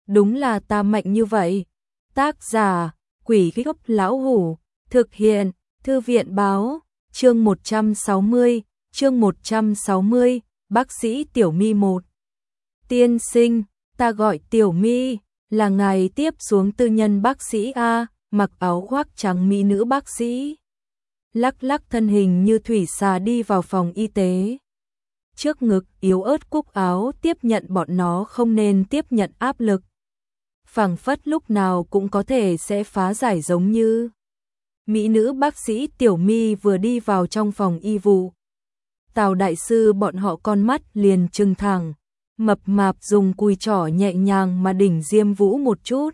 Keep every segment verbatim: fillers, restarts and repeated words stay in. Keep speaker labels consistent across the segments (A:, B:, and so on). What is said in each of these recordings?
A: đúng là ta mạnh như vậy. Tác giả, Quỷ Gốc Lão Hủ, thực hiện, Thư viện báo, chương một trăm sáu mươi, chương một trăm sáu mươi, bác sĩ Tiểu My một. Tiên sinh, ta gọi Tiểu My, là ngài tiếp xuống tư nhân bác sĩ A, mặc áo khoác trắng mỹ nữ bác sĩ. Lắc lắc thân hình như thủy xà đi vào phòng y tế. Trước ngực yếu ớt cúc áo tiếp nhận bọn nó không nên tiếp nhận áp lực. Phảng phất lúc nào cũng có thể sẽ phá giải giống như. Mỹ nữ bác sĩ Tiểu My vừa đi vào trong phòng y vụ. Tào đại sư bọn họ con mắt liền trừng thẳng, mập mạp dùng cùi trỏ nhẹ nhàng mà đỉnh Diêm Vũ một chút.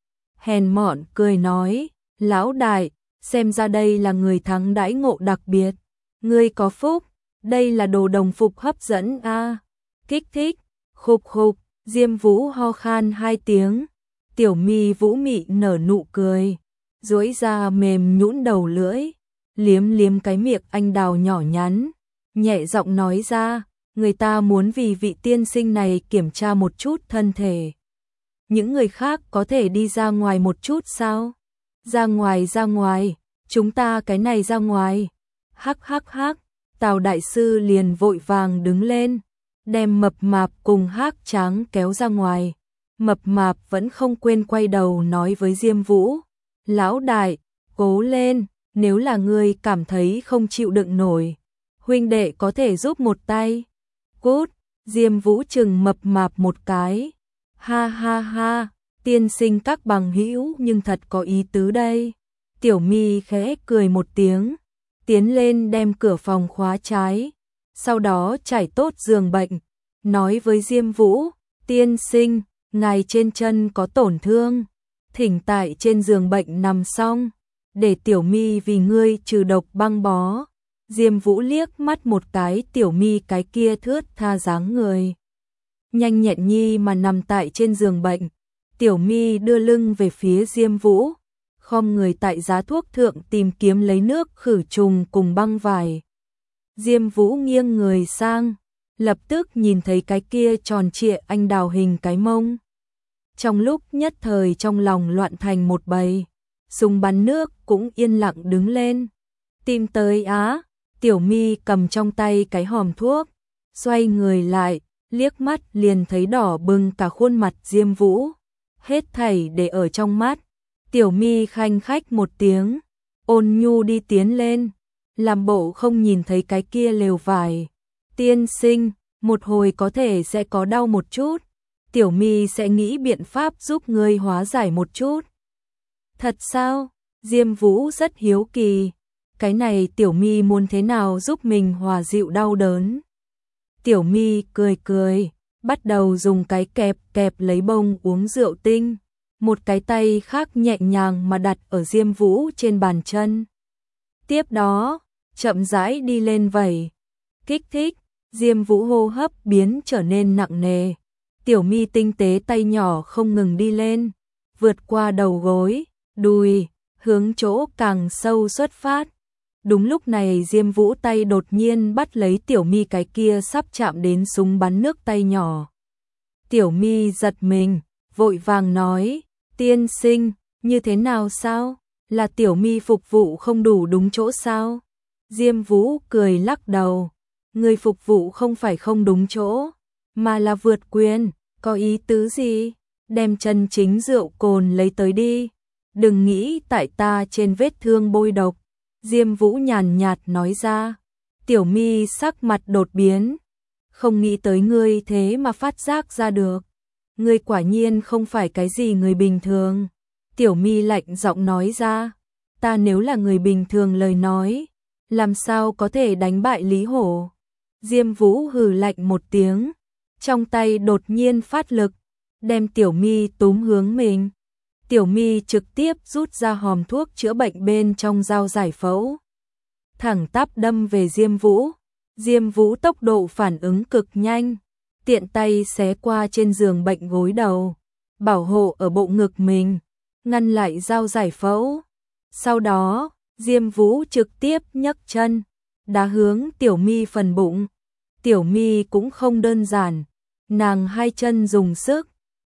A: Hèn mọn cười nói, lão đại, xem ra đây là người thắng đãi ngộ đặc biệt. Ngươi có phúc, đây là đồ đồng phục hấp dẫn a. Kích thích, khục khục, Diêm Vũ ho khan hai tiếng. Tiểu My Vũ mị nở nụ cười, duỗi ra mềm nhũn đầu lưỡi, liếm liếm cái miệng anh đào nhỏ nhắn, nhẹ giọng nói ra, người ta muốn vì vị tiên sinh này kiểm tra một chút thân thể. Những người khác có thể đi ra ngoài một chút sao? Ra ngoài ra ngoài, chúng ta cái này ra ngoài. Hắc hắc hắc, Tào đại sư liền vội vàng đứng lên, đem mập mạp cùng Hắc Tráng kéo ra ngoài. Mập mạp vẫn không quên quay đầu nói với Diêm Vũ, lão đại, cố lên, nếu là ngươi cảm thấy không chịu đựng nổi, huynh đệ có thể giúp một tay. Cút, Diêm Vũ chừng mập mạp một cái. Ha ha ha, tiên sinh các bằng hữu nhưng thật có ý tứ đây. Tiểu My khẽ cười một tiếng, tiến lên đem cửa phòng khóa trái, sau đó trải tốt giường bệnh, nói với Diêm Vũ, tiên sinh, ngài trên chân có tổn thương, thỉnh tại trên giường bệnh nằm xong, để Tiểu My vì ngươi trừ độc băng bó. Diêm Vũ liếc mắt một cái Tiểu My cái kia thướt tha dáng người nhanh nhẹn nhi mà nằm tại trên giường bệnh. Tiểu My đưa lưng về phía Diêm Vũ, khom người tại giá thuốc thượng tìm kiếm lấy nước khử trùng cùng băng vải. Diêm Vũ nghiêng người sang, lập tức nhìn thấy cái kia tròn trịa anh đào hình cái mông. Trong lúc nhất thời trong lòng loạn thành một bầy, súng bắn nước cũng yên lặng đứng lên. Tìm tới á, Tiểu My cầm trong tay cái hòm thuốc, xoay người lại, liếc mắt liền thấy đỏ bừng cả khuôn mặt Diêm Vũ. Hết thảy để ở trong mắt. Tiểu My khanh khách một tiếng, ôn nhu đi tiến lên, làm bộ không nhìn thấy cái kia lều vải. Tiên sinh, một hồi có thể sẽ có đau một chút, Tiểu My sẽ nghĩ biện pháp giúp ngươi hóa giải một chút. Thật sao? Diêm Vũ rất hiếu kỳ, cái này Tiểu My muốn thế nào giúp mình hòa dịu đau đớn. Tiểu My cười cười, bắt đầu dùng cái kẹp kẹp lấy bông uống rượu tinh, một cái tay khác nhẹ nhàng mà đặt ở Diêm Vũ trên bàn chân. Tiếp đó, chậm rãi đi lên vẩy, kích thích, Diêm Vũ hô hấp biến trở nên nặng nề. Tiểu My tinh tế tay nhỏ không ngừng đi lên, vượt qua đầu gối, đùi, hướng chỗ càng sâu xuất phát. Đúng lúc này Diêm Vũ tay đột nhiên bắt lấy Tiểu My cái kia sắp chạm đến súng bắn nước tay nhỏ. Tiểu My giật mình, vội vàng nói, tiên sinh, như thế nào sao? Là Tiểu My phục vụ không đủ đúng chỗ sao? Diêm Vũ cười lắc đầu, người phục vụ không phải không đúng chỗ, mà là vượt quyền, có ý tứ gì? Đem chân chính rượu cồn lấy tới đi, đừng nghĩ tại ta trên vết thương bôi độc. Diêm Vũ nhàn nhạt nói ra. Tiểu My sắc mặt đột biến, không nghĩ tới ngươi thế mà phát giác ra được. Ngươi quả nhiên không phải cái gì người bình thường. Tiểu My lạnh giọng nói ra, ta nếu là người bình thường lời nói, làm sao có thể đánh bại Lý Hổ. Diêm Vũ hừ lạnh một tiếng, trong tay đột nhiên phát lực, đem Tiểu My túm hướng mình. Tiểu My trực tiếp rút ra hòm thuốc chữa bệnh bên trong dao giải phẫu, thẳng tắp đâm về Diêm Vũ. Diêm Vũ tốc độ phản ứng cực nhanh, tiện tay xé qua trên giường bệnh gối đầu, bảo hộ ở bộ ngực mình, ngăn lại dao giải phẫu. Sau đó, Diêm Vũ trực tiếp nhấc chân, đá hướng Tiểu My phần bụng. Tiểu My cũng không đơn giản, nàng hai chân dùng sức,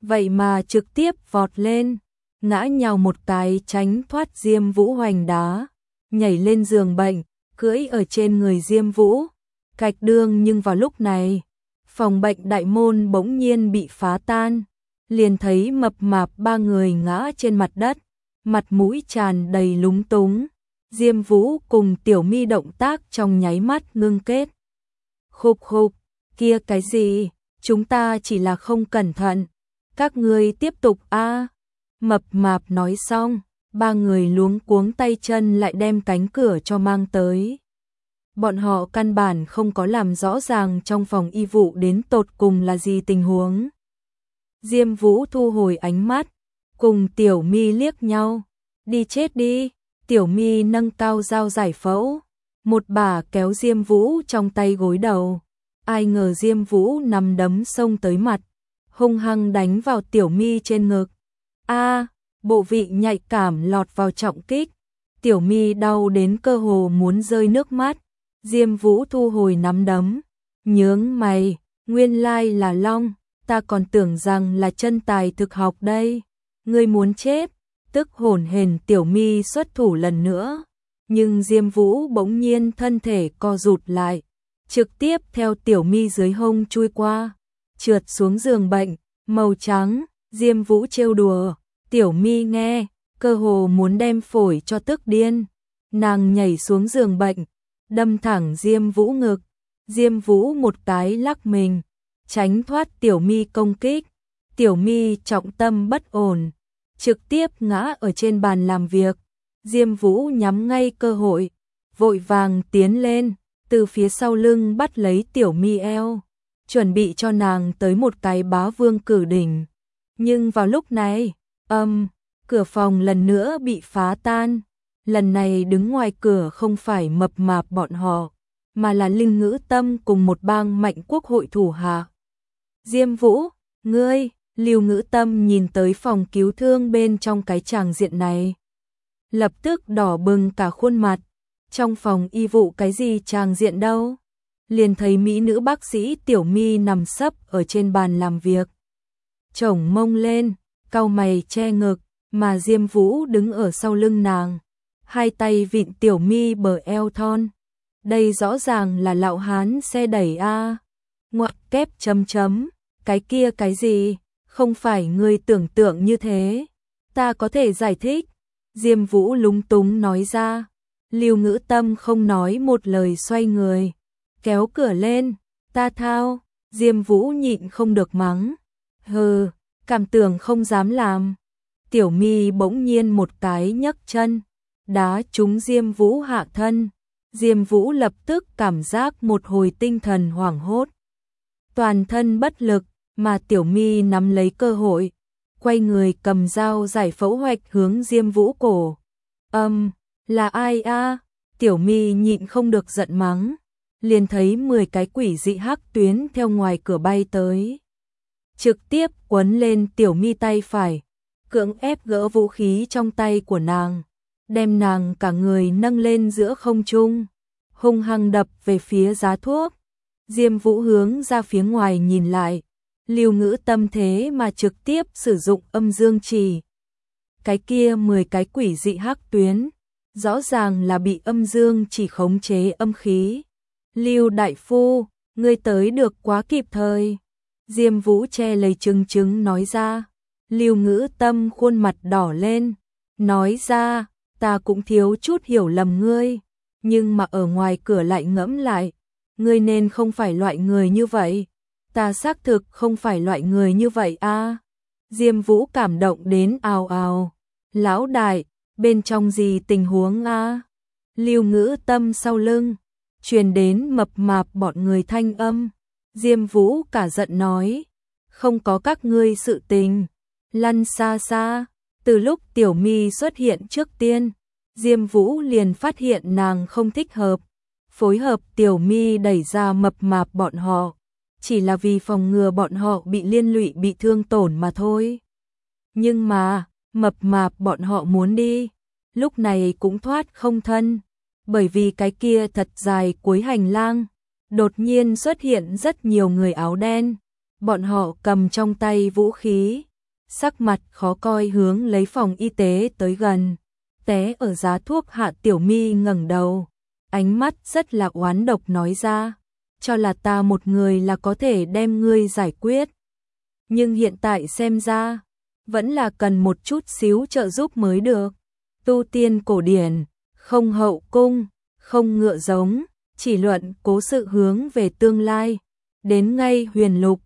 A: vậy mà trực tiếp vọt lên, ngã nhào một cái tránh thoát Diêm Vũ hoành đá, nhảy lên giường bệnh, cưỡi ở trên người Diêm Vũ, cạch đương. Nhưng vào lúc này, phòng bệnh đại môn bỗng nhiên bị phá tan, liền thấy mập mạp ba người ngã trên mặt đất, mặt mũi tràn đầy lúng túng. Diêm Vũ cùng Tiểu Mi động tác trong nháy mắt ngưng kết. Khục khục, kia cái gì, chúng ta chỉ là không cẩn thận, các ngươi tiếp tục a. Mập mạp nói xong, ba người luống cuống tay chân lại đem cánh cửa cho mang tới. Bọn họ căn bản không có làm rõ ràng trong phòng y vụ đến tột cùng là gì tình huống. Diêm Vũ thu hồi ánh mắt, cùng Tiểu Mi liếc nhau, đi chết đi. Tiểu Mi nâng cao dao giải phẫu, một bà kéo Diêm Vũ trong tay gối đầu. Ai ngờ Diêm Vũ nắm đấm xông tới mặt, hung hăng đánh vào Tiểu Mi trên ngực. A, bộ vị nhạy cảm lọt vào trọng kích. Tiểu Mi đau đến cơ hồ muốn rơi nước mắt. Diêm Vũ thu hồi nắm đấm, nhướng mày, nguyên lai là Long, ta còn tưởng rằng là chân tài thực học đây. Ngươi muốn chết? Tức hổn hển Tiểu Mi xuất thủ lần nữa, nhưng Diêm Vũ bỗng nhiên thân thể co rụt lại, trực tiếp theo Tiểu Mi dưới hông chui qua, trượt xuống giường bệnh, màu trắng. Diêm Vũ trêu đùa, Tiểu Mi nghe, cơ hồ muốn đem phổi cho tức điên. Nàng nhảy xuống giường bệnh, đâm thẳng Diêm Vũ ngực. Diêm Vũ một cái lắc mình, tránh thoát Tiểu Mi công kích. Tiểu Mi trọng tâm bất ổn, trực tiếp ngã ở trên bàn làm việc. Diêm Vũ nhắm ngay cơ hội, vội vàng tiến lên, từ phía sau lưng bắt lấy Tiểu Mi eo, chuẩn bị cho nàng tới một cái bá vương cử đỉnh. Nhưng vào lúc này, âm, cửa phòng lần nữa bị phá tan. Lần này đứng ngoài cửa không phải mập mạp bọn họ, mà là Linh Ngữ Tâm cùng một bang mạnh quốc hội thủ hạ. Diêm Vũ, ngươi, Lưu Ngữ Tâm nhìn tới phòng cứu thương bên trong cái tràng diện này, lập tức đỏ bừng cả khuôn mặt. Trong phòng y vụ cái gì tràng diện đâu? Liền thấy mỹ nữ bác sĩ Tiểu Mi nằm sấp ở trên bàn làm việc, chổng mông lên, cau mày che ngực, mà Diêm Vũ đứng ở sau lưng nàng, hai tay vịn Tiểu Mi bờ eo thon. Đây rõ ràng là lão hán xe đẩy a. Ngoặc kép chấm chấm, cái kia cái gì? Không phải ngươi tưởng tượng như thế, ta có thể giải thích. Diêm Vũ lúng túng nói ra. Lưu Ngữ Tâm không nói một lời xoay người, kéo cửa lên, ta thao. Diêm Vũ nhịn không được mắng, hừ, cảm tưởng không dám làm. Tiểu Mi bỗng nhiên một cái nhấc chân, đá trúng Diêm Vũ hạ thân. Diêm Vũ lập tức cảm giác một hồi tinh thần hoảng hốt, toàn thân bất lực, mà Tiểu Mi nắm lấy cơ hội, quay người cầm dao giải phẫu hoạch hướng Diêm Vũ cổ. Âm, là ai a? Tiểu Mi nhịn không được giận mắng, liền thấy mười cái quỷ dị hắc tuyến theo ngoài cửa bay tới, trực tiếp quấn lên Tiểu Mi tay phải, cưỡng ép gỡ vũ khí trong tay của nàng, đem nàng cả người nâng lên giữa không trung, hung hăng đập về phía giá thuốc. Diêm Vũ hướng ra phía ngoài nhìn lại, Lưu Ngữ Tâm thế mà trực tiếp sử dụng âm dương trì. Cái kia mười cái quỷ dị hắc tuyến, rõ ràng là bị âm dương chỉ khống chế âm khí. Lưu đại phu, ngươi tới được quá kịp thời. Diêm Vũ che lấy trứng trứng nói ra. Lưu Ngữ Tâm khuôn mặt đỏ lên, nói ra, ta cũng thiếu chút hiểu lầm ngươi, nhưng mà ở ngoài cửa lại ngẫm lại, ngươi nên không phải loại người như vậy. Ta xác thực không phải loại người như vậy a. Diêm Vũ cảm động đến ào ào. Lão đại, bên trong gì tình huống a? Lưu Ngữ Tâm sau lưng truyền đến mập mạp bọn người thanh âm. Diêm Vũ cả giận nói, không có các ngươi sự tình, lăn xa xa. Từ lúc Tiểu Mi xuất hiện trước tiên, Diêm Vũ liền phát hiện nàng không thích hợp, phối hợp Tiểu Mi đẩy ra mập mạp bọn họ, chỉ là vì phòng ngừa bọn họ bị liên lụy bị thương tổn mà thôi. Nhưng mà, mập mạp bọn họ muốn đi, lúc này cũng thoát không thân, bởi vì cái kia thật dài cuối hành lang, đột nhiên xuất hiện rất nhiều người áo đen, bọn họ cầm trong tay vũ khí, sắc mặt khó coi hướng lấy phòng y tế tới gần. Té ở giá thuốc Hạ Tiểu Mi ngẩng đầu, ánh mắt rất là oán độc nói ra, cho là ta một người là có thể đem ngươi giải quyết. Nhưng hiện tại xem ra, vẫn là cần một chút xíu trợ giúp mới được. Tu tiên cổ điển, không hậu cung, không ngựa giống, chỉ luận cố sự hướng về tương lai. Đến ngay huyền lục,